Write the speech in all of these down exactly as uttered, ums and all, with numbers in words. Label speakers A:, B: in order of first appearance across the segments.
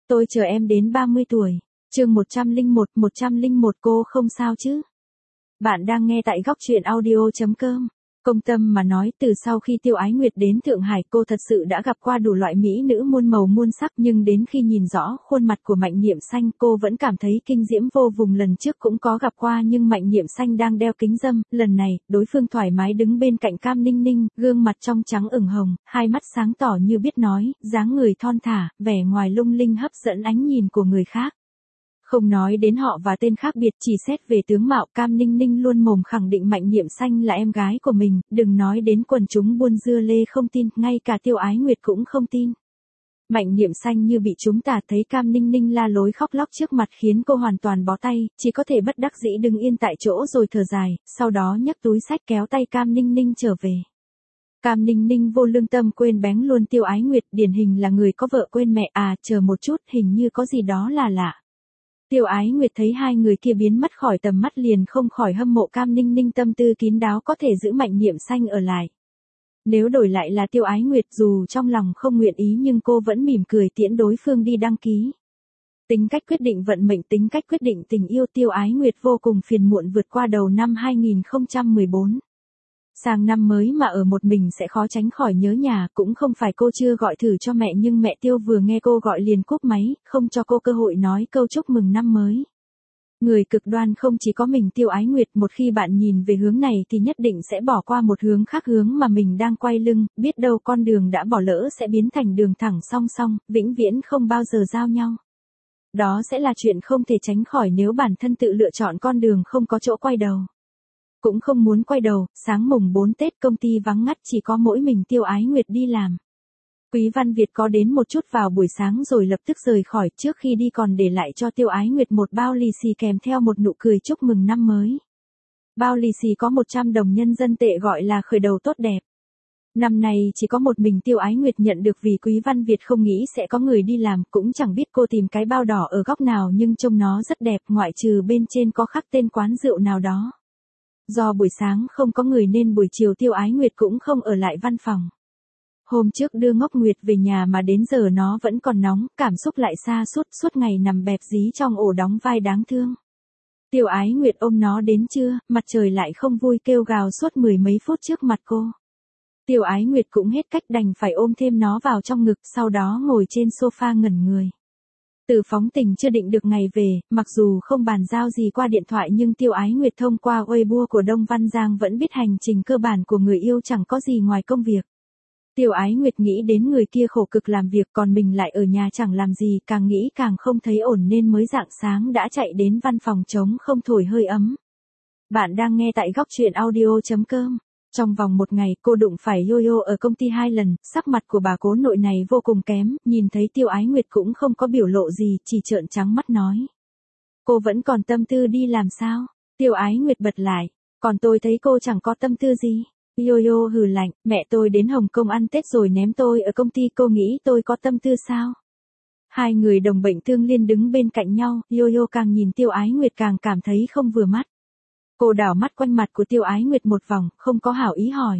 A: Tôi chờ em đến ba mươi tuổi. Chương một trăm lẻ một, một trăm lẻ một cô không sao chứ? Bạn đang nghe tại góc truyện audio chấm com. Công tâm mà nói, từ sau khi Tiêu Ái Nguyệt đến Thượng Hải, cô thật sự đã gặp qua đủ loại mỹ nữ muôn màu muôn sắc, nhưng đến khi nhìn rõ khuôn mặt của Mạnh Niệm Xanh, cô vẫn cảm thấy kinh diễm vô vùng. Lần trước cũng có gặp qua nhưng Mạnh Niệm Xanh đang đeo kính râm, lần này, đối phương thoải mái đứng bên cạnh Cam Ninh Ninh, gương mặt trong trắng ửng hồng, hai mắt sáng tỏ như biết nói, dáng người thon thả, vẻ ngoài lung linh hấp dẫn ánh nhìn của người khác. Không nói đến họ và tên khác biệt, chỉ xét về tướng mạo, Cam Ninh Ninh luôn mồm khẳng định Mạnh Niệm Xanh là em gái của mình, đừng nói đến quần chúng buôn dưa lê không tin, ngay cả Tiêu Ái Nguyệt cũng không tin. Mạnh Niệm Xanh như bị trúng tà, thấy Cam Ninh Ninh la lối khóc lóc trước mặt khiến cô hoàn toàn bó tay, chỉ có thể bất đắc dĩ đứng yên tại chỗ rồi thở dài, sau đó nhấc túi xách kéo tay Cam Ninh Ninh trở về. Cam Ninh Ninh vô lương tâm quên bén luôn Tiêu Ái Nguyệt, điển hình là người có vợ quên mẹ. À, chờ một chút, hình như có gì đó là lạ. Tiêu Ái Nguyệt thấy hai người kia biến mất khỏi tầm mắt liền không khỏi hâm mộ Cam Ninh Ninh tâm tư kín đáo có thể giữ Mạnh Niệm Xanh ở lại. Nếu đổi lại là Tiêu Ái Nguyệt, dù trong lòng không nguyện ý nhưng cô vẫn mỉm cười tiễn đối phương đi đăng ký. Tính cách quyết định vận mệnh, tính cách quyết định tình yêu. Tiêu Ái Nguyệt vô cùng phiền muộn vượt qua đầu năm hai nghìn không trăm mười bốn. Sang năm mới mà ở một mình sẽ khó tránh khỏi nhớ nhà, cũng không phải cô chưa gọi thử cho mẹ nhưng mẹ Tiêu vừa nghe cô gọi liền cúp máy, không cho cô cơ hội nói câu chúc mừng năm mới. Người cực đoan không chỉ có mình Tiêu Ái Nguyệt, một khi bạn nhìn về hướng này thì nhất định sẽ bỏ qua một hướng khác, hướng mà mình đang quay lưng, biết đâu con đường đã bỏ lỡ sẽ biến thành đường thẳng song song, vĩnh viễn không bao giờ giao nhau. Đó sẽ là chuyện không thể tránh khỏi nếu bản thân tự lựa chọn con đường không có chỗ quay đầu. Cũng không muốn quay đầu, sáng mùng bốn Tết công ty vắng ngắt, chỉ có mỗi mình Tiêu Ái Nguyệt đi làm. Quý Văn Việt có đến một chút vào buổi sáng rồi lập tức rời khỏi, trước khi đi còn để lại cho Tiêu Ái Nguyệt một bao lì xì kèm theo một nụ cười chúc mừng năm mới. Bao lì xì có một trăm đồng nhân dân tệ, gọi là khởi đầu tốt đẹp. Năm nay chỉ có một mình Tiêu Ái Nguyệt nhận được vì Quý Văn Việt không nghĩ sẽ có người đi làm, cũng chẳng biết cô tìm cái bao đỏ ở góc nào nhưng trông nó rất đẹp, ngoại trừ bên trên có khắc tên quán rượu nào đó. Do buổi sáng không có người nên buổi chiều Tiêu Ái Nguyệt cũng không ở lại văn phòng. Hôm trước đưa Ngốc Nguyệt về nhà mà đến giờ nó vẫn còn nóng, cảm xúc lại sa sút, suốt ngày nằm bẹp dí trong ổ đóng vai đáng thương. Tiêu Ái Nguyệt ôm nó đến trưa, mặt trời lại không vui kêu gào suốt mười mấy phút trước mặt cô. Tiêu Ái Nguyệt cũng hết cách đành phải ôm thêm nó vào trong ngực, sau đó ngồi trên sofa ngẩn người. Từ Phóng Tình chưa định được ngày về, mặc dù không bàn giao gì qua điện thoại nhưng Tiêu Ái Nguyệt thông qua Weibo của Đông Văn Giang vẫn biết hành trình cơ bản của người yêu chẳng có gì ngoài công việc. Tiêu Ái Nguyệt nghĩ đến người kia khổ cực làm việc còn mình lại ở nhà chẳng làm gì, càng nghĩ càng không thấy ổn nên mới rạng sáng đã chạy đến văn phòng trống không thổi hơi ấm. Bạn đang nghe tại góc truyện audio chấm com. Trong vòng một ngày, cô đụng phải Yo-Yo ở công ty hai lần, sắc mặt của bà cố nội này vô cùng kém, nhìn thấy Tiêu Ái Nguyệt cũng không có biểu lộ gì, chỉ trợn trắng mắt nói. Cô vẫn còn tâm tư đi làm sao? Tiêu Ái Nguyệt bật lại, còn tôi thấy cô chẳng có tâm tư gì. Yo-Yo hừ lạnh, mẹ tôi đến Hồng Kông ăn Tết rồi ném tôi ở công ty, cô nghĩ tôi có tâm tư sao? Hai người đồng bệnh tương liên đứng bên cạnh nhau, Yo-Yo càng nhìn Tiêu Ái Nguyệt càng cảm thấy không vừa mắt. Cô đảo mắt quanh mặt của Tiêu Ái Nguyệt một vòng, không có hảo ý hỏi.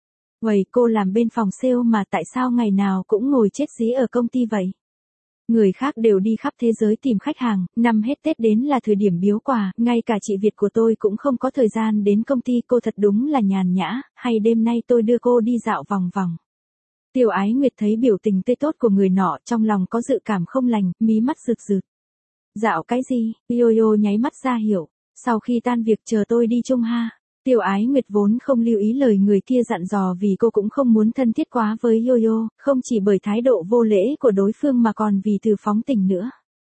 A: Vậy cô làm bên phòng sale mà tại sao ngày nào cũng ngồi chết dí ở công ty vậy? Người khác đều đi khắp thế giới tìm khách hàng, năm hết Tết đến là thời điểm biếu quà, ngay cả chị Việt của tôi cũng không có thời gian đến công ty, cô thật đúng là nhàn nhã, hay đêm nay tôi đưa cô đi dạo vòng vòng. Tiêu Ái Nguyệt thấy biểu tình tươi tốt của người nọ, trong lòng có dự cảm không lành, mí mắt rực rực. Dạo cái gì? Yo-Yo nháy mắt ra hiểu. Sau khi tan việc chờ tôi đi chung ha. Tiêu Ái Nguyệt vốn không lưu ý lời người kia dặn dò vì cô cũng không muốn thân thiết quá với Yo-Yo, không chỉ bởi thái độ vô lễ của đối phương mà còn vì Từ Phóng Tình nữa.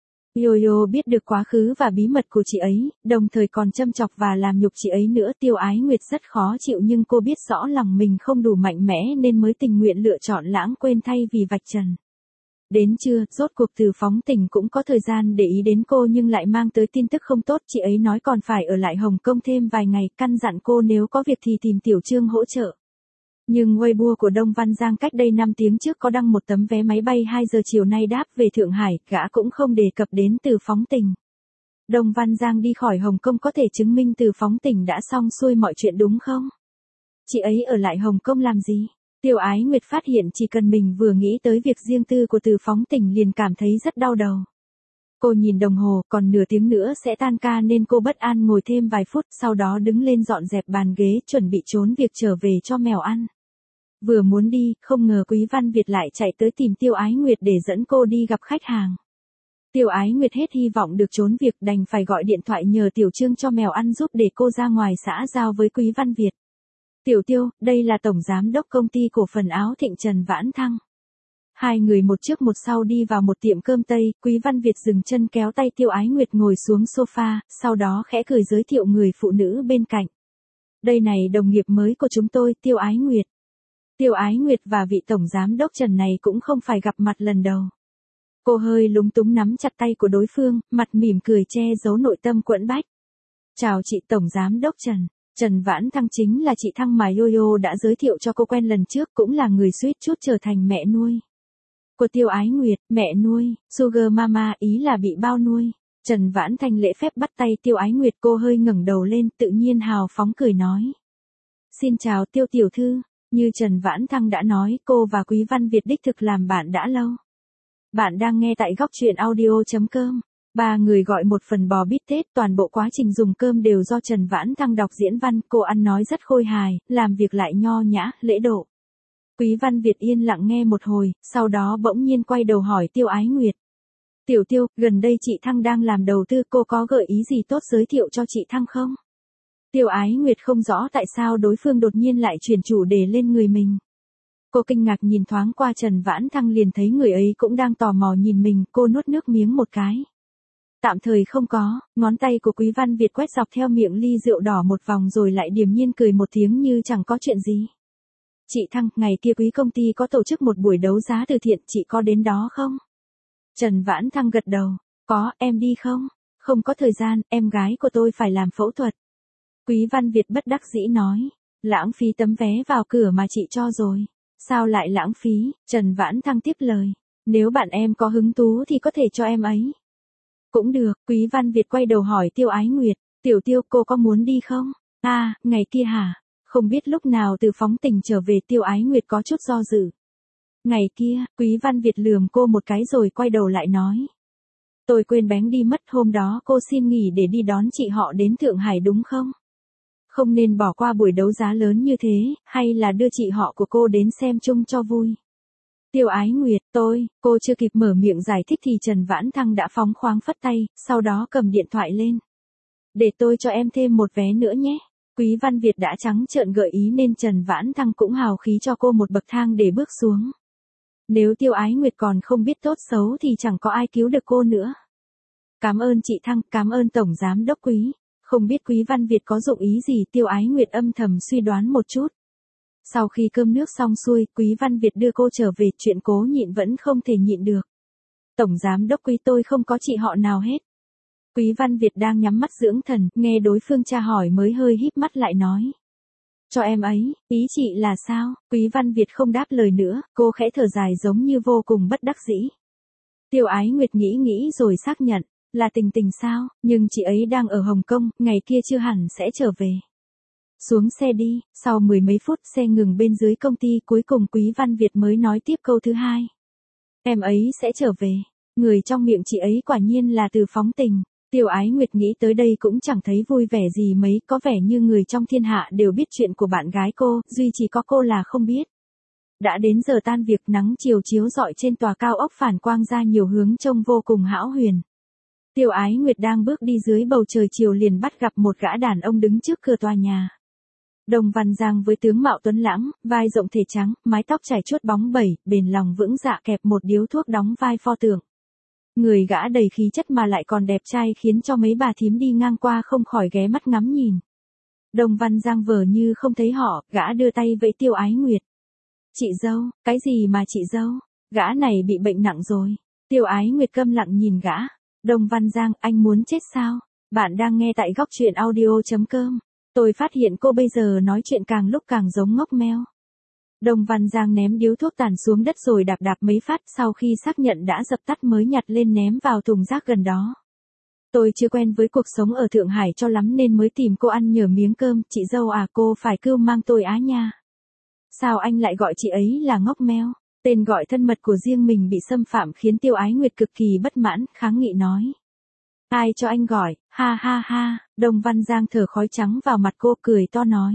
A: Yo-Yo biết được quá khứ và bí mật của chị ấy, đồng thời còn châm chọc và làm nhục chị ấy nữa. Tiêu Ái Nguyệt rất khó chịu nhưng cô biết rõ lòng mình không đủ mạnh mẽ nên mới tình nguyện lựa chọn lãng quên thay vì vạch trần. Đến trưa, rốt cuộc Từ Phóng Tình cũng có thời gian để ý đến cô nhưng lại mang tới tin tức không tốt, chị ấy nói còn phải ở lại Hồng Kông thêm vài ngày, căn dặn cô nếu có việc thì tìm Tiểu Trương hỗ trợ. Nhưng Weibo của Đông Văn Giang cách đây năm tiếng trước có đăng một tấm vé máy bay hai giờ chiều nay đáp về Thượng Hải, gã cũng không đề cập đến Từ Phóng Tình. Đông Văn Giang đi khỏi Hồng Kông có thể chứng minh Từ Phóng Tình đã xong xuôi mọi chuyện đúng không? Chị ấy ở lại Hồng Kông làm gì? Tiêu Ái Nguyệt phát hiện chỉ cần mình vừa nghĩ tới việc riêng tư của Từ Phóng Tình liền cảm thấy rất đau đầu. Cô nhìn đồng hồ, còn nửa tiếng nữa sẽ tan ca nên cô bất an ngồi thêm vài phút, sau đó đứng lên dọn dẹp bàn ghế, chuẩn bị trốn việc trở về cho mèo ăn. Vừa muốn đi, không ngờ Quý Văn Việt lại chạy tới tìm Tiêu Ái Nguyệt để dẫn cô đi gặp khách hàng. Tiêu Ái Nguyệt hết hy vọng được trốn việc, đành phải gọi điện thoại nhờ Tiểu Trương cho mèo ăn giúp để cô ra ngoài xã giao với Quý Văn Việt. Tiểu Tiêu, đây là Tổng Giám đốc Công ty Cổ phần Áo Thịnh Trần Vãn Thăng. Hai người một trước một sau đi vào một tiệm cơm Tây, Quý Văn Việt dừng chân kéo tay Tiêu Ái Nguyệt ngồi xuống sofa, sau đó khẽ cười giới thiệu người phụ nữ bên cạnh. Đây này đồng nghiệp mới của chúng tôi, Tiêu Ái Nguyệt. Tiêu Ái Nguyệt và vị Tổng Giám đốc Trần này cũng không phải gặp mặt lần đầu. Cô hơi lúng túng nắm chặt tay của đối phương, mặt mỉm cười che giấu nội tâm quẫn bách. Chào chị Tổng Giám đốc Trần. Trần Vãn Thăng chính là chị Thăng mà Yo-Yo đã giới thiệu cho cô quen lần trước, cũng là người suýt chút trở thành mẹ nuôi của Tiêu Ái Nguyệt. Mẹ nuôi, Sugar Mama, ý là bị bao nuôi. Trần Vãn Thanh lễ phép bắt tay Tiêu Ái Nguyệt, cô hơi ngẩng đầu lên, tự nhiên hào phóng cười nói. Xin chào Tiêu tiểu thư, như Trần Vãn Thăng đã nói, cô và Quý Văn Việt đích thực làm bạn đã lâu. Bạn đang nghe tại góc truyện audio.com. Ba người gọi một phần bò bít tết, toàn bộ quá trình dùng cơm đều do Trần Vãn Thăng đọc diễn văn, cô ăn nói rất khôi hài, làm việc lại nho nhã, lễ độ. Quý Văn Việt yên lặng nghe một hồi, sau đó bỗng nhiên quay đầu hỏi Tiêu Ái Nguyệt. Tiểu Tiêu, gần đây chị Thăng đang làm đầu tư, cô có gợi ý gì tốt giới thiệu cho chị Thăng không? Tiêu Ái Nguyệt không rõ tại sao đối phương đột nhiên lại chuyển chủ đề lên người mình. Cô kinh ngạc nhìn thoáng qua Trần Vãn Thăng liền thấy người ấy cũng đang tò mò nhìn mình, cô nuốt nước miếng một cái. Tạm thời không có, ngón tay của Quý Văn Việt quét dọc theo miệng ly rượu đỏ một vòng rồi lại điềm nhiên cười một tiếng như chẳng có chuyện gì. Chị Thăng, ngày kia Quý công ty có tổ chức một buổi đấu giá từ thiện, chị có đến đó không? Trần Vãn Thăng gật đầu, có, em đi không? Không có thời gian, em gái của tôi phải làm phẫu thuật. Quý Văn Việt bất đắc dĩ nói, lãng phí tấm vé vào cửa mà chị cho rồi. Sao lại lãng phí? Trần Vãn Thăng tiếp lời, nếu bạn em có hứng thú thì có thể cho em ấy. Cũng được, Quý Văn Việt quay đầu hỏi Tiêu Ái Nguyệt, Tiểu Tiêu, cô có muốn đi không? À, ngày kia hả? Không biết lúc nào Từ Phóng Tình trở về. Tiêu Ái Nguyệt có chút do dự. Ngày kia, Quý Văn Việt lườm cô một cái rồi quay đầu lại nói. Tôi quên bánh đi mất, hôm đó cô xin nghỉ để đi đón chị họ đến Thượng Hải đúng không? Không nên bỏ qua buổi đấu giá lớn như thế, hay là đưa chị họ của cô đến xem chung cho vui. Tiêu Ái Nguyệt, tôi, cô chưa kịp mở miệng giải thích thì Trần Vãn Thăng đã phóng khoáng phất tay, sau đó cầm điện thoại lên. Để tôi cho em thêm một vé nữa nhé. Quý Văn Việt đã trắng trợn gợi ý nên Trần Vãn Thăng cũng hào khí cho cô một bậc thang để bước xuống. Nếu Tiêu Ái Nguyệt còn không biết tốt xấu thì chẳng có ai cứu được cô nữa. Cảm ơn chị Thăng, cảm ơn Tổng Giám đốc Quý. Không biết Quý Văn Việt có dụng ý gì, Tiêu Ái Nguyệt âm thầm suy đoán một chút. Sau khi cơm nước xong xuôi, Quý Văn Việt đưa cô trở về, chuyện cố nhịn vẫn không thể nhịn được. Tổng Giám đốc Quý, tôi không có chị họ nào hết. Quý Văn Việt đang nhắm mắt dưỡng thần, nghe đối phương tra hỏi mới hơi híp mắt lại nói. Cho em ấy, ý chị là sao? Quý Văn Việt không đáp lời nữa, cô khẽ thở dài giống như vô cùng bất đắc dĩ. Tiêu Ái Nguyệt nghĩ nghĩ rồi xác nhận, là Tình Tình sao, nhưng chị ấy đang ở Hồng Kông, ngày kia chưa hẳn sẽ trở về. Xuống xe đi, sau mười mấy phút xe ngừng bên dưới công ty, cuối cùng Quý Văn Việt mới nói tiếp câu thứ hai. Em ấy sẽ trở về, người trong miệng chị ấy quả nhiên là Từ Phóng Tình. Tiêu Ái Nguyệt nghĩ tới đây cũng chẳng thấy vui vẻ gì mấy, có vẻ như người trong thiên hạ đều biết chuyện của bạn gái cô, duy chỉ có cô là không biết. Đã đến giờ tan việc, nắng chiều chiếu rọi trên tòa cao ốc phản quang ra nhiều hướng trông vô cùng hão huyền. Tiêu Ái Nguyệt đang bước đi dưới bầu trời chiều liền bắt gặp một gã đàn ông đứng trước cửa tòa nhà. Đồng Văn Giang với tướng mạo tuấn lãng, vai rộng thể trắng, mái tóc chảy chuốt bóng bẩy, bền lòng vững dạ kẹp một điếu thuốc đóng vai pho tượng. Người gã đầy khí chất mà lại còn đẹp trai khiến cho mấy bà thím đi ngang qua không khỏi ghé mắt ngắm nhìn. Đồng Văn Giang vờ như không thấy họ, gã đưa tay vẫy Tiêu Ái Nguyệt. Chị dâu, cái gì mà chị dâu? Gã này bị bệnh nặng rồi. Tiêu Ái Nguyệt câm lặng nhìn gã. Đồng Văn Giang, anh muốn chết sao? Bạn đang nghe tại góc truyện audio.com. Tôi phát hiện cô bây giờ nói chuyện càng lúc càng giống ngốc meo. Đồng Văn Giang ném điếu thuốc tàn xuống đất rồi đạp đạp mấy phát, sau khi xác nhận đã dập tắt mới nhặt lên ném vào thùng rác gần đó. Tôi chưa quen với cuộc sống ở Thượng Hải cho lắm nên mới tìm cô ăn nhờ miếng cơm, chị dâu à, cô phải cưu mang tôi á nha. Sao anh lại gọi chị ấy là ngốc meo? Tên gọi thân mật của riêng mình bị xâm phạm khiến Tiêu Ái Nguyệt cực kỳ bất mãn, kháng nghị nói. Ai cho anh gọi, ha ha ha, Đông Văn Giang thở khói trắng vào mặt cô cười to nói.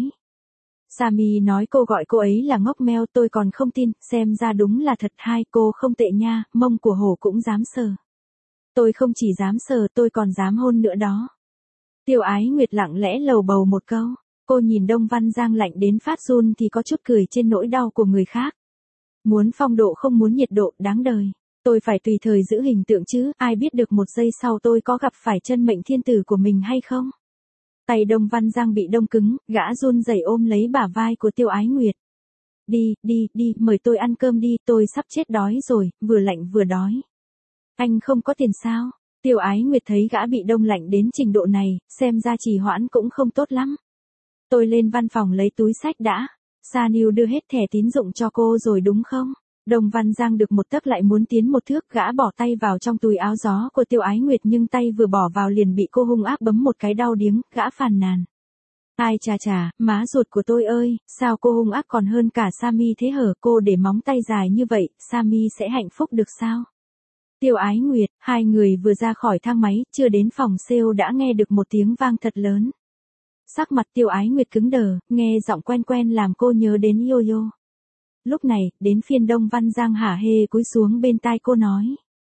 A: Sammy nói cô gọi cô ấy là ngốc meo, tôi còn không tin, xem ra đúng là thật. Hai, cô không tệ nha, mông của hổ cũng dám sờ. Tôi không chỉ dám sờ, tôi còn dám hôn nữa đó. Tiêu Ái Nguyệt lặng lẽ lầu bầu một câu, cô nhìn Đông Văn Giang lạnh đến phát run thì có chút cười trên nỗi đau của người khác. Muốn phong độ không muốn nhiệt độ, đáng đời. Tôi phải tùy thời giữ hình tượng chứ, ai biết được một giây sau tôi có gặp phải chân mệnh thiên tử của mình hay không? Tay Đông Văn Giang bị đông cứng, gã run rẩy ôm lấy bả vai của Tiêu Ái Nguyệt. Đi, đi, đi, mời tôi ăn cơm đi, tôi sắp chết đói rồi, vừa lạnh vừa đói. Anh không có tiền sao? Tiêu Ái Nguyệt thấy gã bị đông lạnh đến trình độ này, xem ra trì hoãn cũng không tốt lắm. Tôi lên văn phòng lấy túi xách đã. Sa Niu đưa hết thẻ tín dụng cho cô rồi đúng không? Đông Văn Giang được một tấc lại muốn tiến một thước, gã bỏ tay vào trong túi áo gió của Tiêu Ái Nguyệt nhưng tay vừa bỏ vào liền bị cô hung ác bấm một cái đau điếng, gã phàn nàn. Ai chà chà, má ruột của tôi ơi, sao cô hung ác còn hơn cả Sammy thế hở, cô để móng tay dài như vậy, Sammy sẽ hạnh phúc được sao? Tiêu Ái Nguyệt, hai người vừa ra khỏi thang máy, chưa đến phòng sale đã nghe được một tiếng vang thật lớn. Sắc mặt Tiêu Ái Nguyệt cứng đờ, nghe giọng quen quen làm cô nhớ đến Yo-Yo. Lúc này, đến phiên Đông Văn Giang hả hê cúi xuống bên tai cô nói.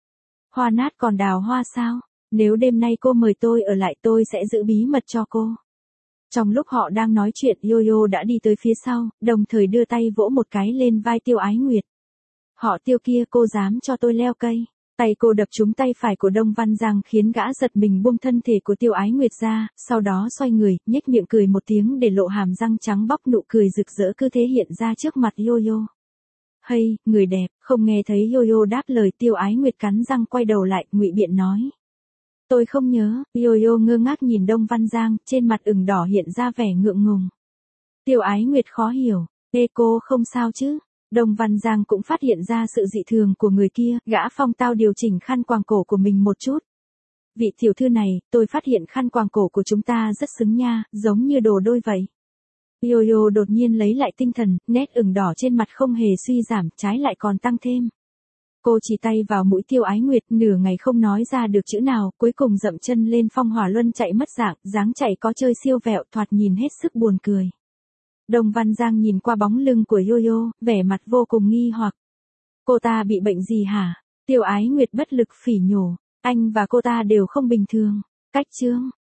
A: Hoa nát còn đào hoa sao? Nếu đêm nay cô mời tôi ở lại tôi sẽ giữ bí mật cho cô. Trong lúc họ đang nói chuyện, Yo-Yo đã đi tới phía sau, đồng thời đưa tay vỗ một cái lên vai Tiêu Ái Nguyệt. Họ Tiêu kia, cô dám cho tôi leo cây. Tay cô đập trúng tay phải của Đông Văn Giang khiến gã giật mình buông thân thể của Tiêu Ái Nguyệt ra, sau đó xoay người, nhếch miệng cười một tiếng để lộ hàm răng trắng bóc, nụ cười rực rỡ cứ thế hiện ra trước mặt Yo-Yo. Hay, người đẹp, không nghe thấy Yo-Yo đáp lời. Tiêu Ái Nguyệt cắn răng quay đầu lại, ngụy biện nói. Tôi không nhớ. Yo-Yo ngơ ngác nhìn Đông Văn Giang, trên mặt ửng đỏ hiện ra vẻ ngượng ngùng. Tiêu Ái Nguyệt khó hiểu, ê cô không sao chứ? Đông Văn Giang cũng phát hiện ra sự dị thường của người kia, gã phong tao điều chỉnh khăn quàng cổ của mình một chút. Vị tiểu thư này, tôi phát hiện khăn quàng cổ của chúng ta rất xứng nha, giống như đồ đôi vậy. Yo-Yo đột nhiên lấy lại tinh thần, nét ửng đỏ trên mặt không hề suy giảm, trái lại còn tăng thêm. Cô chỉ tay vào mũi Tiêu Ái Nguyệt, nửa ngày không nói ra được chữ nào, cuối cùng dậm chân lên phong hỏa luân chạy mất dạng, dáng chạy có chơi siêu vẹo, thoạt nhìn hết sức buồn cười. Đông Văn Giang nhìn qua bóng lưng của Yo-Yo, vẻ mặt vô cùng nghi hoặc. Cô ta bị bệnh gì hả? Tiêu Ái Nguyệt bất lực phỉ nhổ, anh và cô ta đều không bình thường. Cách chương